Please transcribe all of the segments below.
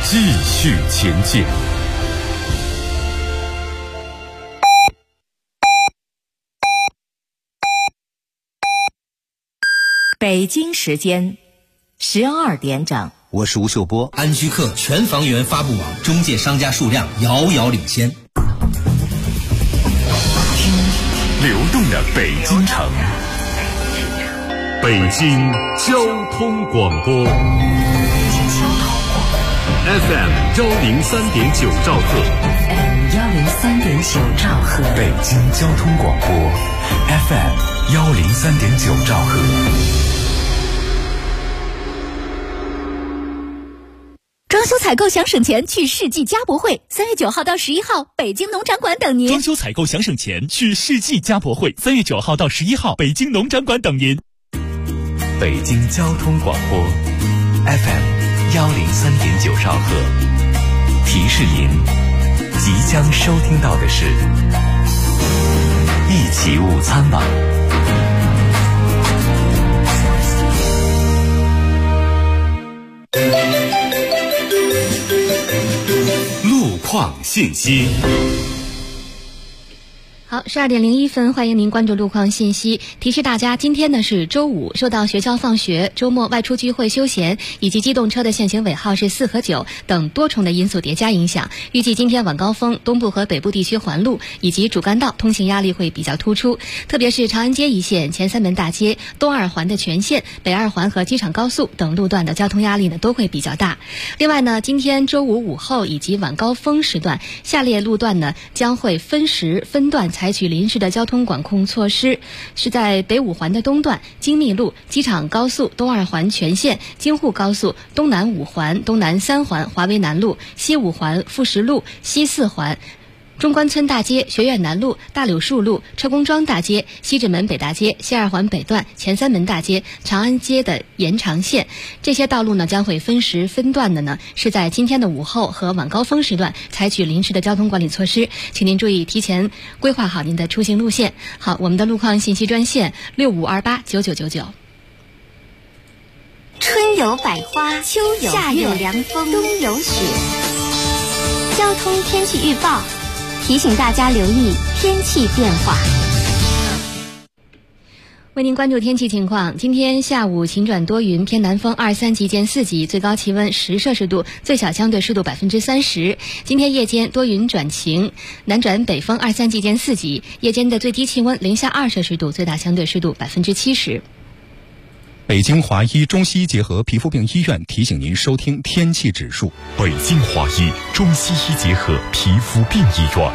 继续前进。 北京时间12点整。 我是吴秀波。 安居客全房源发布网中介商家数量遥遥领先。听流动的北京城，北京交通广播 FM 103.9兆赫， 103.9兆赫， 北京交通广播 FM 103.9兆赫。 装修采购想省钱，去世纪家博会，3月9号到11号，北京农展馆等您。 装修采购想省钱，去世纪家博会，3月9号到11号，北京农展馆等您。 北京交通广播 FM 103.9兆赫，提示您即将收听到的是一起午餐吧。路况信息。 好，12点01分，欢迎您关注路况信息。提示大家，今天呢是周五，受到学校放学、周末外出聚会休闲以及机动车的限行尾号是4和9等多重的因素叠加影响，预计今天晚高峰东部和北部地区环路以及主干道通行压力会比较突出，特别是长安街一线、前三门大街、东二环的全线、北二环和机场高速等路段的交通压力呢都会比较大。另外呢，今天周五午后以及晚高峰时段，下列路段呢将会分时分段采取临时的交通管控措施，是在北五环的东段、京密路、机场高速东二环全线、京沪高速东南五环、东南三环、华威南路、西五环、富石路、西四环、中关村大街、学院南路、大柳树路、车公庄大街、西直门北大街、西二环北段、前三门大街、长安街的延长线，这些道路呢将会分时分段的呢，是在今天的午后和晚高峰时段采取临时的交通管理措施，请您注意提前规划好您的出行路线。好，我们的路况信息专线65289999。 春有百花，秋有夏有凉风，冬有雪。交通天气预报提醒大家留意天气变化。 为您关注天气情况，今天下午晴转多云，偏南风2、3级见4级，最高气温10摄氏度，最小相对湿度30%。今天夜间多云转晴，南转北风2、3级见4级，夜间的最低气温零下2摄氏度，最大相对湿度70%。 北京华医中西医结合皮肤病医院提醒您收听天气指数。 北京华医中西医结合皮肤病医院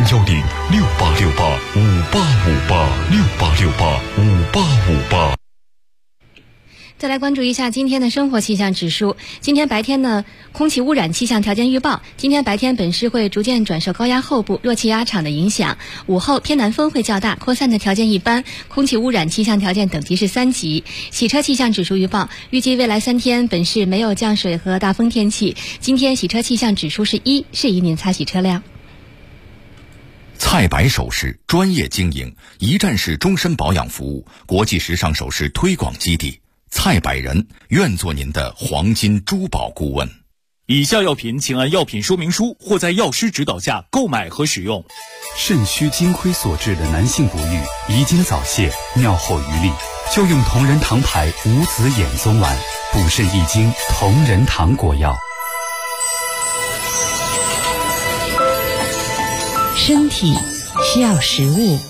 ，0106868585858，686858。 再来关注一下今天的生活气象指数。今天白天呢，空气污染气象条件预报，今天白天本市会逐渐转受高压后部弱气压场的影响，午后偏南风会较大，扩散的条件一般，空气污染气象条件等级是3级。洗车气象指数预报，预计未来3天本市没有降水和大风天气，今天洗车气象指数是1，适宜您擦洗车辆。 菜百首饰专业经营，一站式终身保养服务，国际时尚首饰推广基地。蔡百人愿做您的黄金珠宝顾问。 以下药品请按药品说明书或在药师指导下购买和使用。 肾虚金亏所致的男性不育、遗精早泄、尿后余力，就用同仁堂牌无籽眼松丸，补肾益精，同仁堂果药。 身体需要食物，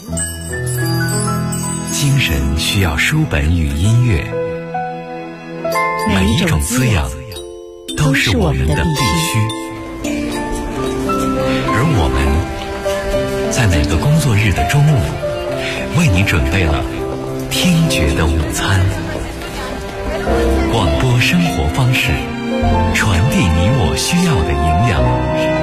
精神需要书本与音乐，每一种滋养都是我们的必须。而我们在每个工作日的中午，为你准备了听觉的午餐。广播生活方式，传递你我需要的营养。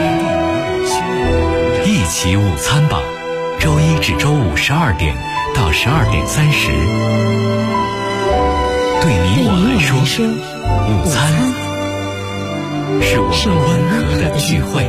一起午餐吧，周一至周五12点到12点30。对你我来说，午餐是我们温和的聚会。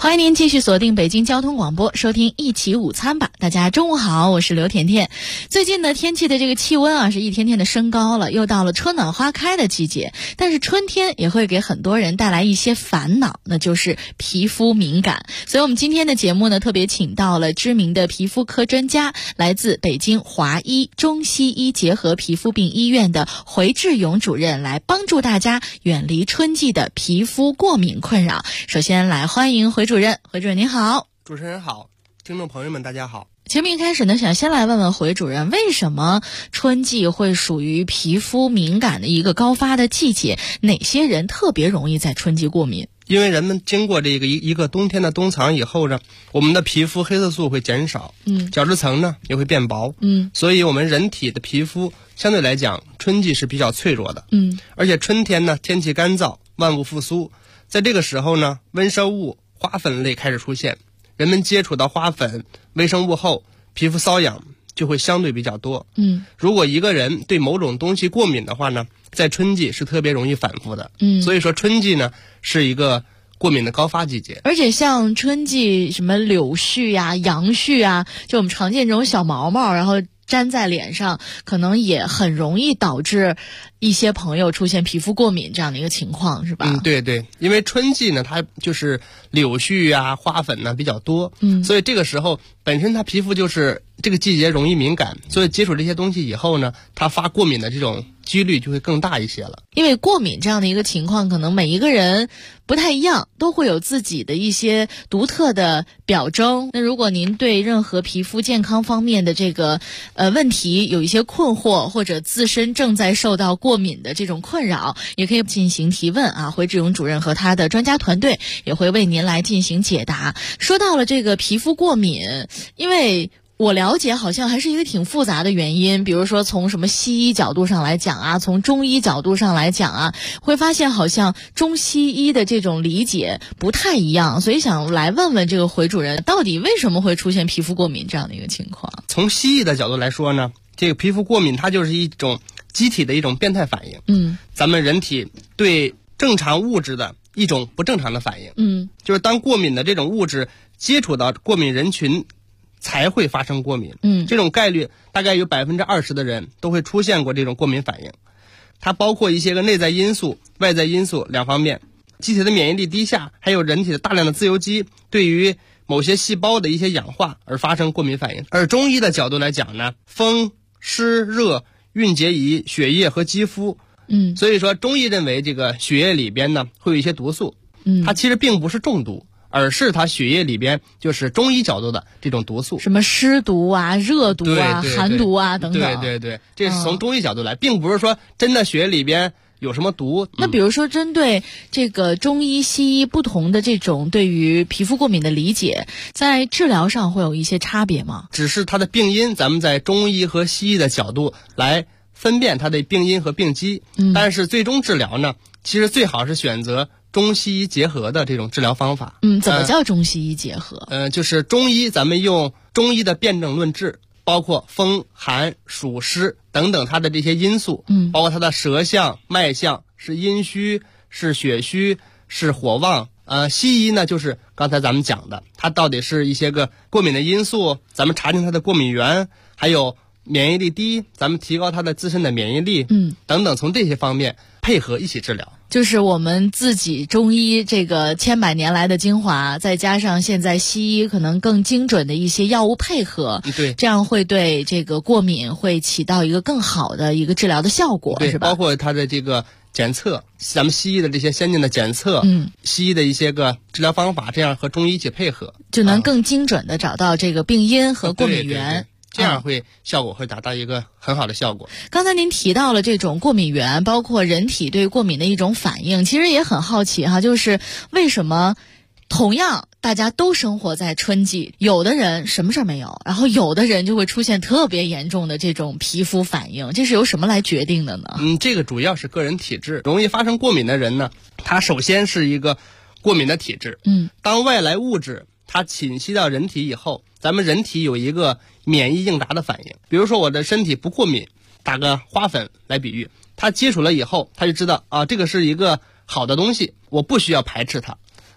欢迎您继续锁定北京交通广播，收听一起午餐吧。大家中午好，我是刘甜甜。最近呢，天气的这个气温是一天天的升高了，又到了春暖花开的季节。但是春天也会给很多人带来一些烦恼，那就是皮肤敏感。所以我们今天的节目呢，特别请到了知名的皮肤科专家，来自北京华医中西医结合皮肤病医院的回志勇主任，来帮助大家远离春季的皮肤过敏困扰。首先来欢迎回主任，回主任您好。 主持人好，听众朋友们大家好。 节目一开始呢，想先来问问回主任，为什么春季会属于皮肤敏感的一个高发的季节？哪些人特别容易在春季过敏？ 因为人们经过这个一个冬天的冬藏以后呢，我们的皮肤黑色素会减少，角质层呢也会变薄，所以我们人体的皮肤相对来讲春季是比较脆弱的，而且春天呢天气干燥，万物复苏，在这个时候呢，微生物花粉类开始出现，人们接触到花粉微生物后，皮肤瘙痒就会相对比较多。如果一个人对某种东西过敏的话呢，在春季是特别容易反复的。所以说春季呢是一个过敏的高发季节。 而且像春季什么柳絮呀、杨絮啊，就我们常见这种小毛毛，然后粘在脸上，可能也很容易导致一些朋友出现皮肤过敏这样的一个情况，是吧？ 对对，因为春季呢，它就是柳絮啊、花粉呢比较多，所以这个时候本身它皮肤就是这个季节容易敏感，所以接触这些东西以后呢，它发过敏的这种几率就会更大一些了。 因为过敏这样的一个情况，可能每一个人不太一样，都会有自己的一些独特的表征。那如果您对任何皮肤健康方面的这个问题有一些困惑，或者自身正在受到过敏的这种困扰，也可以进行提问啊。回志勇主任和他的专家团队也会为您来进行解答。说到了这个皮肤过敏，因为我了解好像还是一个挺复杂的原因，比如说从什么西医角度上来讲啊，从中医角度上来讲啊，会发现好像中西医的这种理解不太一样，所以想来问问这个回主任，到底为什么会出现皮肤过敏这样的一个情况？ 从西医的角度来说呢，这个皮肤过敏它就是一种机体的一种变态反应，咱们人体对正常物质的一种不正常的反应，就是当过敏的这种物质接触到过敏人群才会发生过敏，这种概率大概有20%的人都会出现过这种过敏反应。它包括一些个内在因素、外在因素两方面，机体的免疫力低下，还有人体的大量的自由基对于某些细胞的一些氧化而发生过敏反应。而中医的角度来讲呢，风、湿、热、蕴结仪、血液和肌肤，所以说中医认为这个血液里边呢会有一些毒素，它其实并不是中毒，而是它血液里边就是中医角度的这种毒素， 什么湿毒啊、热毒啊、寒毒啊等等。 对，这是从中医角度来，并不是说真的血液里边有什么毒。 那比如说针对这个中医西医不同的这种对于皮肤过敏的理解，在治疗上会有一些差别吗？ 只是它的病因，咱们在中医和西医的角度来分辨它的病因和病机，但是最终治疗呢，其实最好是选择中西医结合的这种治疗方法。 怎么叫中西医结合？ 就是中医咱们用中医的辨证论治，包括风寒暑湿等等它的这些因素，包括它的舌象脉象，是阴虚是血虚是火旺。西医呢就是刚才咱们讲的，它到底是一些个过敏的因素，咱们查清它的过敏源，还有免疫力低，咱们提高它的自身的免疫力，等等，从这些方面配合一起治疗。 就是我们自己中医这个千百年来的精华，再加上现在西医可能更精准的一些药物配合， 对， 这样会对这个过敏会起到一个更好的一个治疗的效果， 对， 是吧？ 包括它的这个检测，咱们西医的这些先进的检测，西医的一些个治疗方法，这样和中医一起配合， 就能更精准的找到这个病因和过敏源。 对，这样效果会达到一个很好的效果。 刚才您提到了这种过敏源，包括人体对过敏的一种反应，其实也很好奇哈，就是为什么同样大家都生活在春季，有的人什么事儿没有，然后有的人就会出现特别严重的这种皮肤反应，这是由什么来决定的呢？ 这个主要是个人体质。容易发生过敏的人呢，他首先是一个过敏的体质。当外来物质它侵袭到人体以后，咱们人体有一个免疫应答的反应。比如说我的身体不过敏，打个花粉来比喻，它接触了以后，它就知道啊，这个是一个好的东西，我不需要排斥它，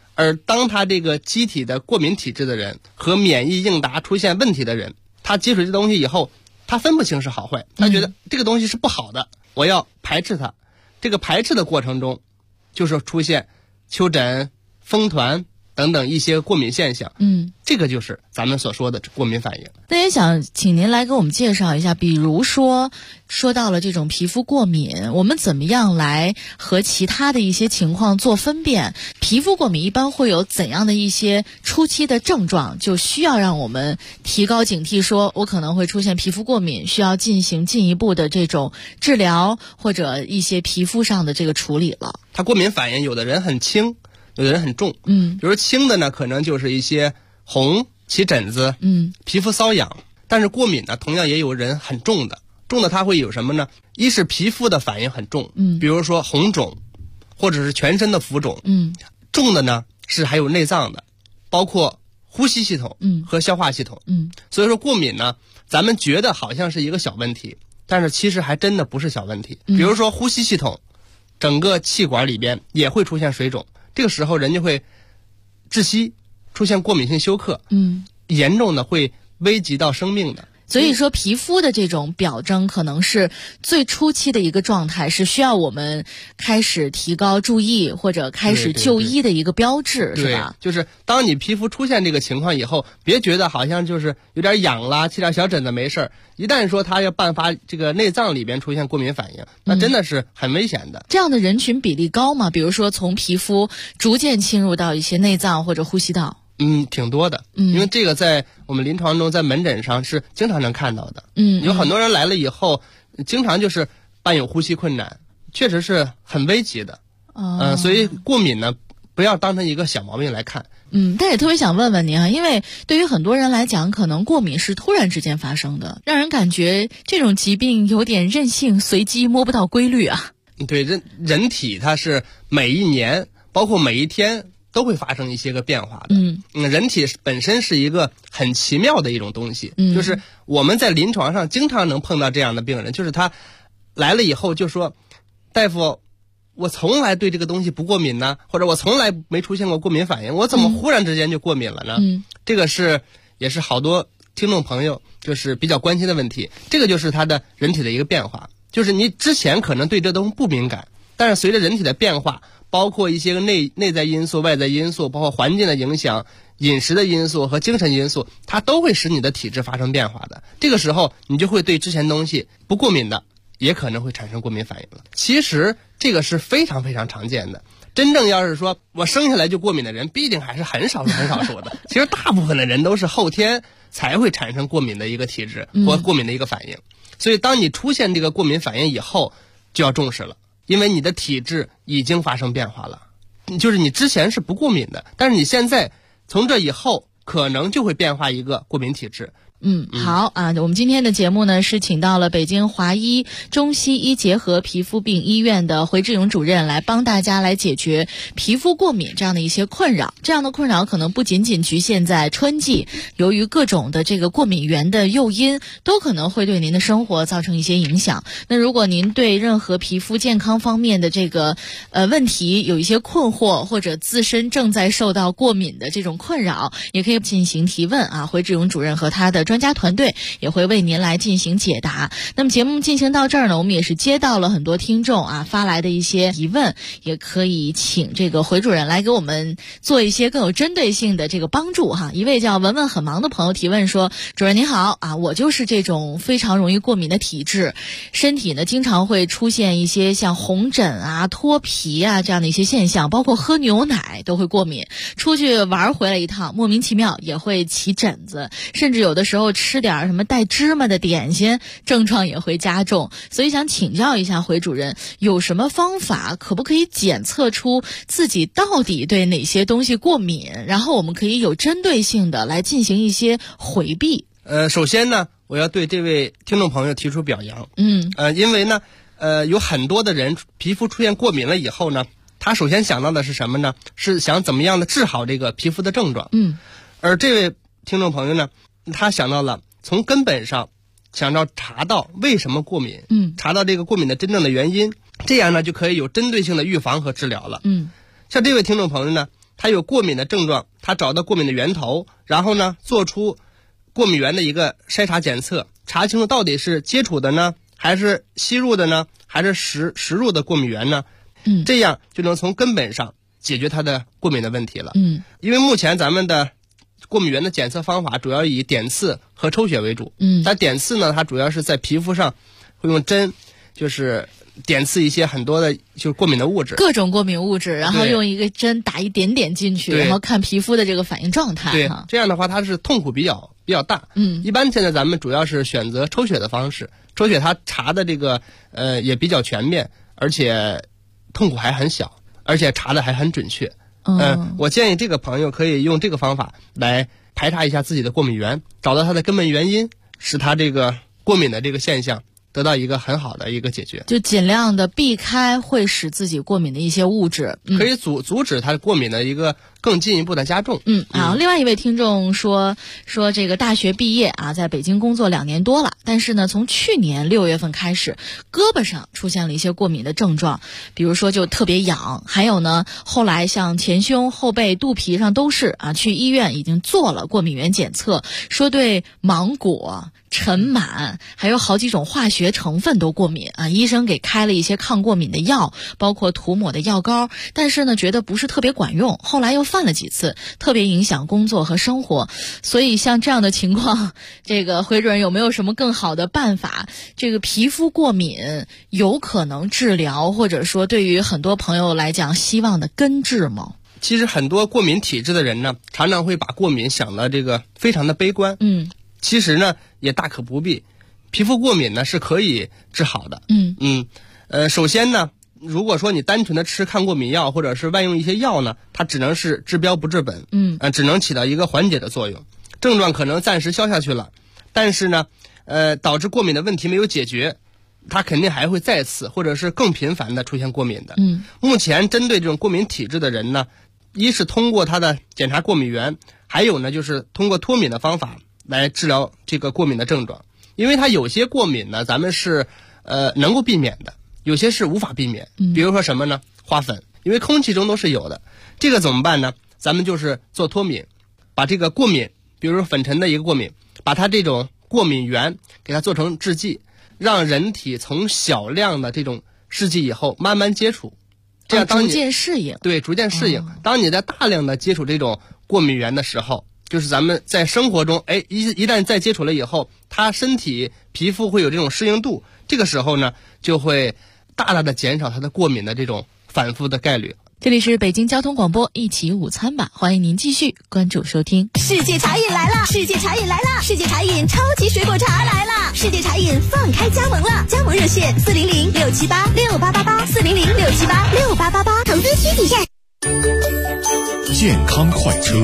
而当他这个机体的过敏体质的人和免疫应答出现问题的人，他接触这东西以后，他分不清是好坏，他觉得这个东西是不好的，我要排斥它。这个排斥的过程中，就是出现丘疹、风团等等一些过敏现象。这个就是咱们所说的过敏反应。 那也想请您来给我们介绍一下，比如说到了这种皮肤过敏，我们怎么样来和其他的一些情况做分辨？皮肤过敏一般会有怎样的一些初期的症状，就需要让我们提高警惕，说我可能会出现皮肤过敏，需要进行进一步的这种治疗或者一些皮肤上的这个处理了。 它过敏反应有的人很轻，有的人很重。比如轻的呢，可能就是一些红、起疹子，皮肤瘙痒。但是过敏呢，同样也有人很重的，它会有什么呢？一是皮肤的反应很重，比如说红肿，或者是全身的浮肿。重的呢是还有内脏的，包括呼吸系统和消化系统。所以说过敏呢，咱们觉得好像是一个小问题，但是其实还真的不是小问题。比如说呼吸系统，整个气管里边也会出现水肿，这个时候人就会窒息，出现过敏性休克，严重的会危及到生命的。 所以说皮肤的这种表征可能是最初期的一个状态，是需要我们开始提高注意或者开始就医的一个标志， 是吧？就是当你皮肤出现这个情况以后，别觉得好像就是有点痒啦，起点小疹子没事儿。一旦说它要伴发这个内脏里边出现过敏反应，那真的是很危险的。 这样的人群比例高吗？比如说从皮肤逐渐侵入到一些内脏或者呼吸道？ 挺多的，因为这个在我们临床中，在门诊上是经常能看到的。有很多人来了以后，经常就是伴有呼吸困难，确实是很危急的。所以过敏呢，不要当成一个小毛病来看。 但也特别想问问您啊，因为对于很多人来讲，可能过敏是突然之间发生的，让人感觉这种疾病有点任性、随机，摸不到规律啊。 对，人体它是每一年，包括每一天，都会发生一些个变化的。人体本身是一个很奇妙的一种东西，就是我们在临床上经常能碰到这样的病人，就是他来了以后就说，大夫，我从来对这个东西不过敏呢，或者我从来没出现过过敏反应，我怎么忽然之间就过敏了呢？这个也是好多听众朋友就是比较关心的问题。这个就是他的人体的一个变化，就是你之前可能对这东西不敏感，但是随着人体的变化，包括一些个内在因素、外在因素，包括环境的影响、饮食的因素和精神因素，它都会使你的体质发生变化的。这个时候你就会对之前东西不过敏的，也可能会产生过敏反应了。其实这个是非常非常常见的。真正要是说我生下来就过敏的人，必定还是很少数的。其实大部分的人都是后天才会产生过敏的一个体质或过敏的一个反应。所以当你出现这个过敏反应以后，就要重视了。因为你的体质已经发生变化了，就是你之前是不过敏的，但是你现在从这以后可能就会变化一个过敏体质。 好啊，我们今天的节目呢是请到了北京华医中西医结合皮肤病医院的回志勇主任来帮大家来解决皮肤过敏这样的一些困扰。这样的困扰可能不仅仅局限在春季，由于各种的这个过敏源的诱因，都可能会对您的生活造成一些影响。那如果您对任何皮肤健康方面的这个问题有一些困惑，或者自身正在受到过敏的这种困扰，也可以进行提问啊，回志勇主任和他的专家团队也会为您来进行解答。那么节目进行到这儿呢，我们也是接到了很多听众发来的一些疑问，也可以请这个回主任来给我们做一些更有针对性的这个帮助哈。一位叫文文很忙的朋友提问说，主任您好我就是这种非常容易过敏的体质，身体呢经常会出现一些像红疹脱皮这样的一些现象，包括喝牛奶都会过敏，出去玩回来一趟莫名其妙也会起疹子，甚至有的时候吃点什么带芝麻的点心，症状也会加重。所以想请教一下回主任，有什么方法可不可以检测出自己到底对哪些东西过敏，然后我们可以有针对性的来进行一些回避？ 首先呢，我要对这位听众朋友提出表扬。因为呢有很多的人皮肤出现过敏了以后呢，他首先想到的是什么呢？是想怎么样的治好这个皮肤的症状。而这位听众朋友呢，他想到了从根本上想要查到为什么过敏，查到这个过敏的真正的原因，这样呢就可以有针对性的预防和治疗了。像这位听众朋友呢， 他有过敏的症状，他找到过敏的源头，然后呢做出过敏源的一个筛查检测，查清楚到底是接触的呢，还是吸入的呢，还是食入的过敏源呢？这样就能从根本上解决他的过敏的问题了。因为目前咱们的过敏源的检测方法主要以点刺和抽血为主。但点刺呢，它主要是在皮肤上会用针，就是点刺一些很多的就是过敏的物质， 各种过敏物质，然后用一个针打一点点进去，然后看皮肤的这个反应状态。 对，这样的话它是痛苦比较大。一般现在咱们主要是选择抽血的方式，抽血它查的这个也比较全面，而且痛苦还很小，而且查的还很准确。我建议这个朋友可以用这个方法来排查一下自己的过敏源，找到它的根本原因，使它这个过敏的这个现象得到一个很好的一个解决， 就尽量的避开会使自己过敏的一些物质， 可以阻止它过敏的一个更进一步的加重。 好，另外一位听众说这个大学毕业啊，在北京工作2年多了，但是呢，从去年6月份开始，胳膊上出现了一些过敏的症状，比如说就特别痒，还有呢，后来像前胸、后背、肚皮上都是啊，去医院已经做了过敏原检测，说对芒果、尘螨还有好几种化学成分都过敏啊，医生给开了一些抗过敏的药，包括涂抹的药膏，但是呢，觉得不是特别管用，后来又犯了几次，特别影响工作和生活。所以像这样的情况，这个回主任有没有什么更好的办法？这个皮肤过敏有可能治疗，或者说对于很多朋友来讲，希望的根治吗？ 其实很多过敏体质的人呢，常常会把过敏想的这个非常的悲观。其实呢也大可不必，皮肤过敏呢是可以治好的。首先呢，如果说你单纯的吃抗过敏药或者是外用一些药呢，它只能是治标不治本。只能起到一个缓解的作用，症状可能暂时消下去了，但是呢导致过敏的问题没有解决，它肯定还会再次或者是更频繁的出现过敏的。目前针对这种过敏体质的人呢，一是通过他的检查过敏源，还有呢就是通过脱敏的方法来治疗这个过敏的症状。因为它有些过敏呢，咱们是能够避免的，有些是无法避免。比如说什么呢？花粉，因为空气中都是有的，这个怎么办呢？咱们就是做脱敏，把这个过敏，比如说粉尘的一个过敏，把它这种过敏源给它做成制剂，让人体从小量的这种试剂以后慢慢接触，这样当你逐渐适应。 对，逐渐适应。当你在大量的接触这种过敏源的时候，就是咱们在生活中，一旦再接触了以后，它身体皮肤会有这种适应度，这个时候呢，就会大大的减少它的过敏的这种反复的概率。 这里是北京交通广播一起午餐吧，欢迎您继续关注收听。 世界茶饮来了，世界茶饮来了，世界茶饮超级水果茶来了，世界茶饮放开加盟了，加盟热线400-678-6888，400-678-6888，投资需谨慎。 健康快车。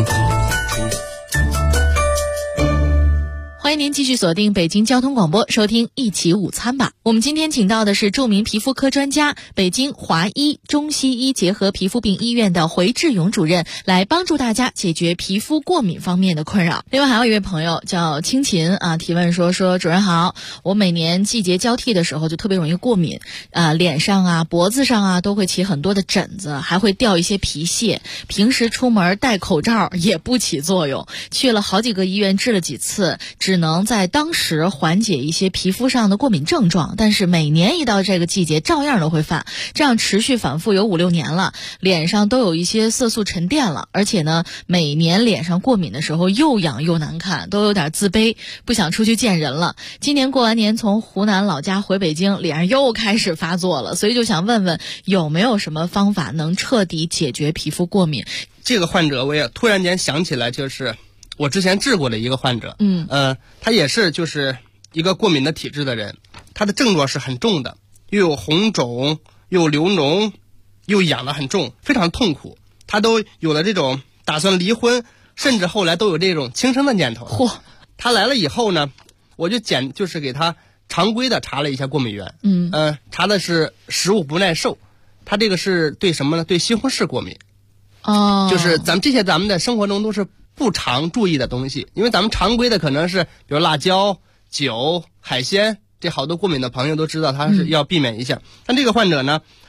欢迎您继续锁定北京交通广播，收听一起午餐吧。我们今天请到的是著名皮肤科专家，北京华医中西医结合皮肤病医院的回志勇主任，来帮助大家解决皮肤过敏方面的困扰。另外还有一位朋友叫青琴啊，提问说主任好，我每年季节交替的时候就特别容易过敏，脸上啊、脖子上啊都会起很多的疹子，还会掉一些皮屑。平时出门戴口罩也不起作用，去了好几个医院治了几次，只能在当时缓解一些皮肤上的过敏症状，但是每年一到这个季节照样都会犯，这样持续反复有5-6年了，脸上都有一些色素沉淀了，而且呢每年脸上过敏的时候又痒又难看，都有点自卑，不想出去见人了。今年过完年从湖南老家回北京，脸上又开始发作了，所以就想问问有没有什么方法能彻底解决皮肤过敏。 这个患者我也突然间想起来，就是我之前治过的一个患者，他也是就是一个过敏的体质的人，他的症状是很重的，又有红肿，又流脓，又痒得很重，非常痛苦。他都有了这种打算离婚，甚至后来都有这种轻生的念头。 嚯！ 他来了以后呢，我就是给他常规的查了一下过敏源，查的是食物不耐受，他这个是对什么呢？对西红柿过敏。就是咱们的生活中都是不常注意的东西，因为咱们常规的可能是比如辣椒、酒、海鲜，这好多过敏的朋友都知道他是要避免一下。但这个患者呢，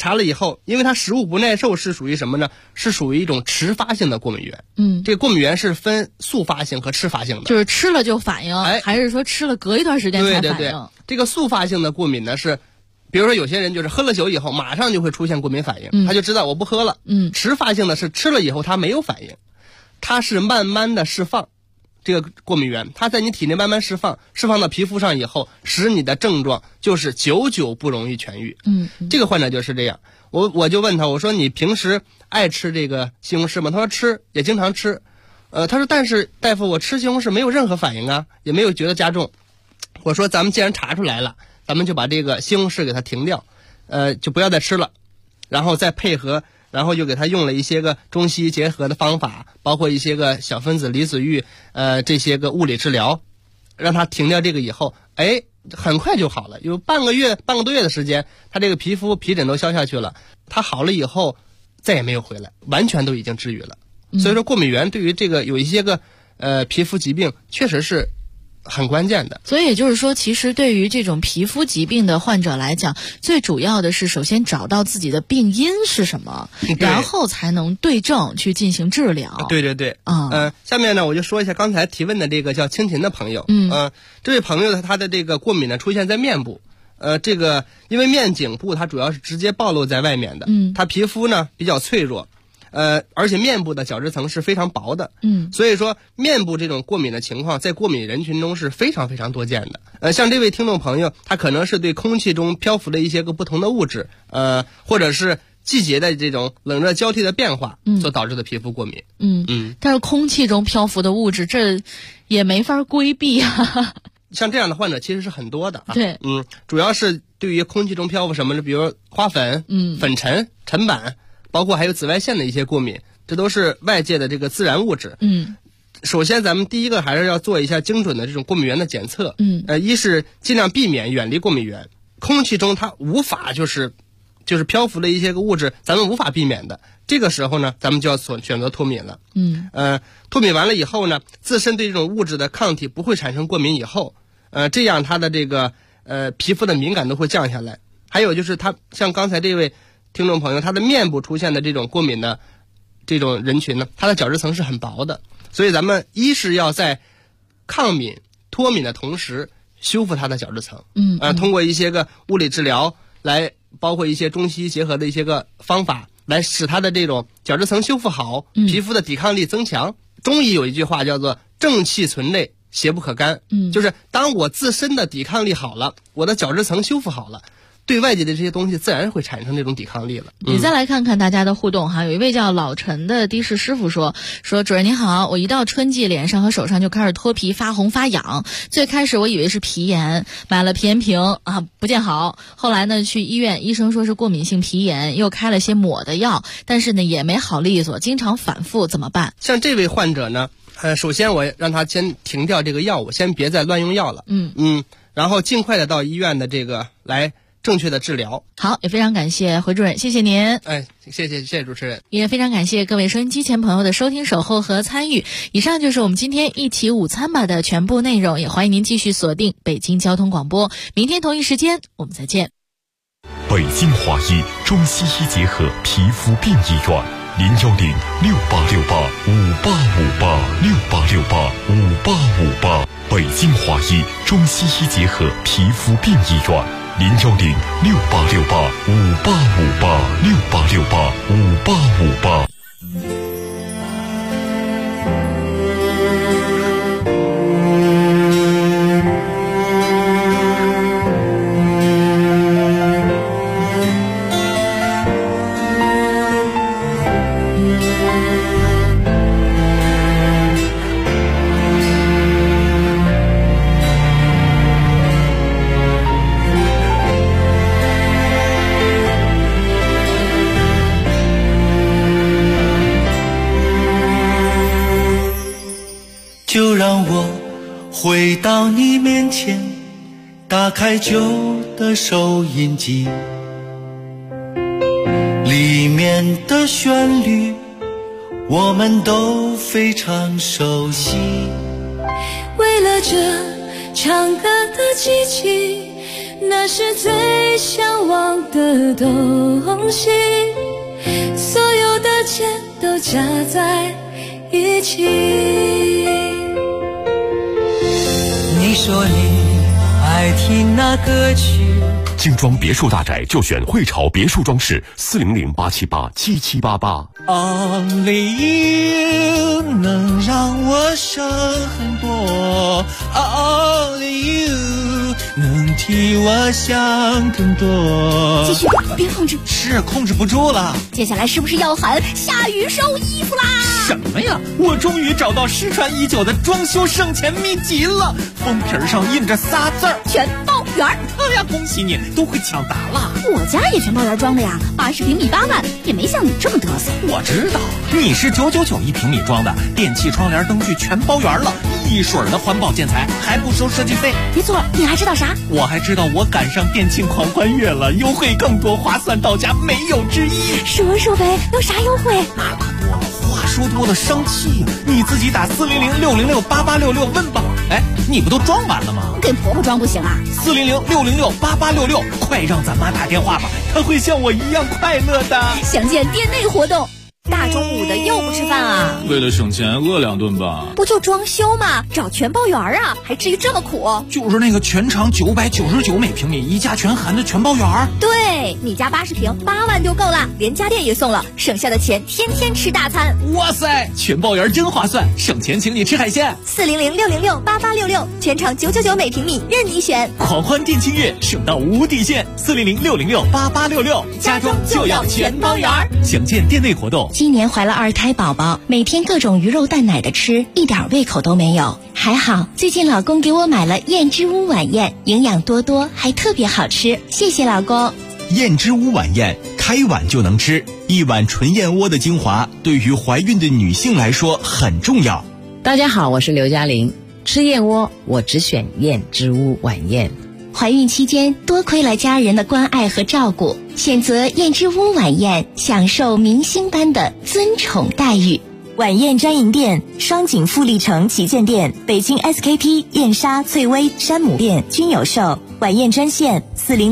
查了以后，因为它食物不耐受是属于什么呢？是属于一种迟发性的过敏源。这个过敏源是分速发性和迟发性的， 就是吃了就反应，还是说吃了隔一段时间才反应？ 对，这个速发性的过敏呢是，比如说有些人就是喝了酒以后马上就会出现过敏反应，他就知道我不喝了。迟发性的是吃了以后他没有反应，它是慢慢的释放。这个过敏源它在你体内慢慢释放到皮肤上以后，使你的症状就是久久不容易痊愈。这个患者就是这样。我就问他，我说你平时爱吃这个西红柿吗？他说吃，也经常吃。他说但是大夫，我吃西红柿没有任何反应啊，也没有觉得加重。我说咱们既然查出来了，咱们就把这个西红柿给它停掉，就不要再吃了，然后再配合。然后又给他用了一些个中西医结合的方法，包括一些个小分子离子浴，这些个物理治疗，让他停掉这个以后，很快就好了，有半个多月的时间，他这个皮疹都消下去了，他好了以后再也没有回来，完全都已经治愈了。所以说过敏源对于这个有一些个皮肤疾病确实是很关键的。 所以也就是说，其实对于这种皮肤疾病的患者来讲，最主要的是首先找到自己的病因是什么，然后才能对症去进行治疗。 对下面呢我就说一下刚才提问的这个叫青琴的朋友。这位朋友他的这个过敏呢出现在面部，这个因为面颈部它主要是直接暴露在外面的，它皮肤呢比较脆弱。而且面部的角质层是非常薄的，所以说面部这种过敏的情况在过敏人群中是非常非常多见的。像这位听众朋友，他可能是对空气中漂浮的一些个不同的物质，或者是季节的这种冷热交替的变化所导致的皮肤过敏。 但是空气中漂浮的物质，这也没法规避啊。 像这样的患者其实是很多的啊。 对， 主要是对于空气中漂浮什么的，比如花粉、粉尘、尘螨。包括还有紫外线的一些过敏，这都是外界的这个自然物质。首先咱们第一个还是要做一下精准的这种过敏源的检测。一是尽量避免远离过敏源，空气中它无法就是漂浮的一些个物质，咱们无法避免的。这个时候呢，咱们就要选择脱敏了。脱敏完了以后呢，自身对这种物质的抗体不会产生过敏以后，这样它的这个皮肤的敏感度会降下来。还有就是它像刚才这位听众朋友，他的面部出现的这种过敏的这种人群呢，他的角质层是很薄的，所以咱们一是要在抗敏脱敏的同时修复他的角质层。通过一些个物理治疗来，包括一些中西医结合的一些个方法，来使他的这种角质层修复好，皮肤的抵抗力增强。中医有一句话叫做正气存内，邪不可干。就是当我自身的抵抗力好了，我的角质层修复好了，对外界的这些东西自然会产生这种抵抗力了。 你再来看看大家的互动哈，有一位叫老陈的的士师傅说主任您好，我一到春季脸上和手上就开始脱皮发红发痒，最开始我以为是皮炎，买了皮炎平啊不见好，后来呢去医院，医生说是过敏性皮炎，又开了些抹的药，但是呢也没好利索，经常反复，怎么办？ 像这位患者呢，首先我让他先停掉这个药物，先别再乱用药了。然后尽快的到医院的这个来正确的治疗。 好，也非常感谢回主任，谢谢您。 谢谢主持人。 也非常感谢各位收音机前朋友的收听、守候和参与。以上就是我们今天一起午餐吧的全部内容，也欢迎您继续锁定北京交通广播。明天同一时间我们再见。 北京华医中西医结合皮肤病医院，0106868585858北京华医中西医结合皮肤病医院，01068585858 就让我回到你面前，打开旧的收音机，里面的旋律我们都非常熟悉。 为了这唱歌的机器，那是最最向往的东西，所有的钱都加在一起。 你说你爱听那歌曲， 精装别墅大宅就选汇潮别墅装饰，400-878-7788。 Only you 能让我省很多 ，Only you 能替我想更多。 继续，别控制， 是控制不住了。 接下来是不是要喊下雨收衣服啦？ 什么呀？我终于找到失传已久的装修省钱秘籍了，封皮上印着仨字儿： 全包圆。 哎呀，恭喜你，都会抢答了。 我家也全包圆装的呀，80平米8万，也没像你这么嘚瑟。 我知道，你是999一平米装的，电器、窗帘、灯具全包圆了，一水的环保建材，还不收设计费。 没错，你还知道啥？ 我还知道我赶上电庆狂欢月了，优惠更多，划算到家，没有之一。 说呗，有啥优惠？ 那可多了，话说多了生气呀！你自己打400-606-8866问吧。哎，你不都装完了吗？ 给婆婆装不行啊 ？400-606-8866，快让咱妈打电话吧，她会像我一样快乐的。 详见店内活动。大中午的又不吃饭啊？ 为了省钱饿2顿吧。 不就装修吗？找全包圆啊，还至于这么苦？ 就是那个全长999每平米，一家全含的全包圆。 对，你家80平8万就够了，连家电也送了，省下的钱天天吃大餐。 哇塞，全包圆真划算，省钱请你吃海鲜。 400-606-8866，全长999每平米，任你选。 狂欢店庆月，省到无底线。400-606-8866，家装就要全包圆。详见店内活动。 今年怀了2胎宝宝，每天各种鱼肉蛋奶的吃，一点胃口都没有。还好最近老公给我买了燕之屋晚宴，营养多多，还特别好吃，谢谢老公。 燕之屋晚宴，开碗就能吃，一碗纯燕窝的精华，对于怀孕的女性来说很重要。 大家好，我是刘嘉玲，吃燕窝我只选燕之屋晚宴。 怀孕期间多亏了家人的关爱和照顾，选择燕之屋晚宴，享受明星般的尊宠待遇。 晚宴专营店：双井富力城旗舰店、北京 SKP、燕莎、翠微、山姆店均有售。晚宴专线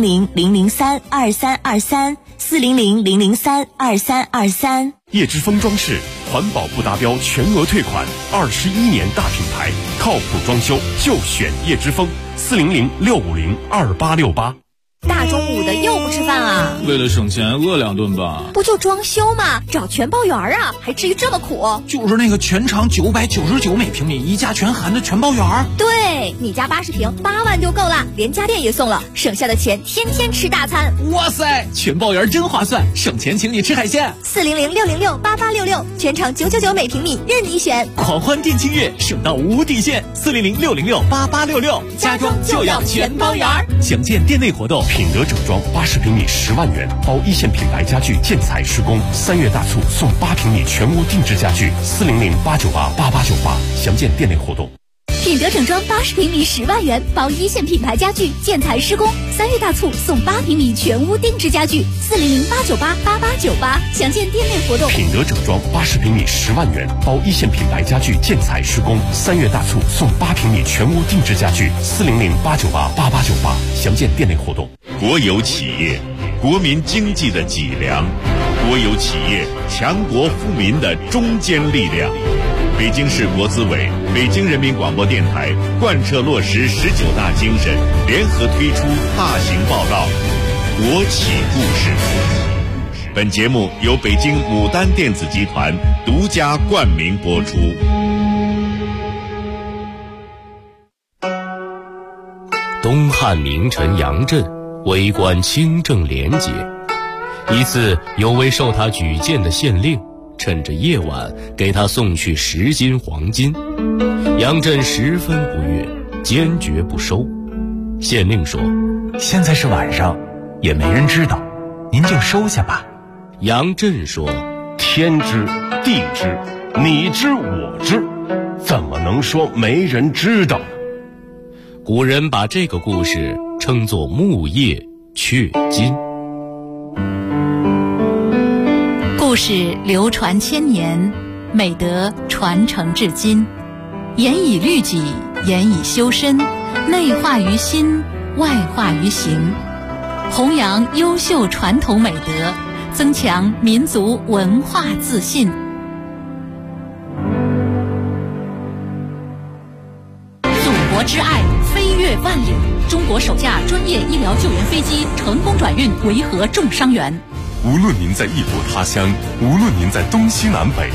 ：400-003-2323，400-003-2323。 叶之峰装饰，环保不达标全额退款，21年大品牌，靠谱装修就选叶之峰。400-650-2868。 大中午的又不吃饭啊？ 为了省钱饿2顿吧。 不就装修吗？找全包圆啊，还至于这么苦？ 就是那个全长999每平米，一家全含的全包圆。 对，你家80平8万就够了，连家电也送了，省下的钱天天吃大餐。 哇塞，全包圆真划算，省钱请你吃海鲜。 400-606-8866，全长999每平米，任你选。 狂欢店庆月，省到无底线。400-606-8866，家装就要全包圆。详见店内活动。 品德整装80平米10万元，包一线品牌家具建材施工，3月大促送8平米全屋定制家具，400-898-8898，详见店内活动。 品德整装80平米10万元，包一线品牌家具建材施工，3月大促送8平米全屋定制家具，400-898-8898，详见店内活动。 品德整装80平米10万元，包一线品牌家具建材施工，3月大促送8平米全屋定制家具，400-898-8898，详见店内活动。 国有企业，国民经济的脊梁；国有企业，强国富民的中坚力量。北京市国资委、北京人民广播电台贯彻落实19大精神，联合推出大型报道《国企故事》。本节目由北京牡丹电子集团独家冠名播出。 东汉名臣杨震为官清正廉洁，一次有位受他举荐的县令趁着夜晚给他送去10斤黄金，杨震十分不悦，坚决不收。县令说：“ 现在是晚上，也没人知道，您就收下吧。” 杨震说：“ 天知地知，你知我知，怎么能说没人知道？” 古人把这个故事称作木叶雀金。 故事流传千年，美德传承至今，严以律己，严以修身，内化于心，外化于行。 弘扬优秀传统美德，增强民族文化自信。祖国之爱飞越万里，中国首架专业医疗救援飞机成功转运维和重伤员。 无论您在异国他乡，无论您在东西南北，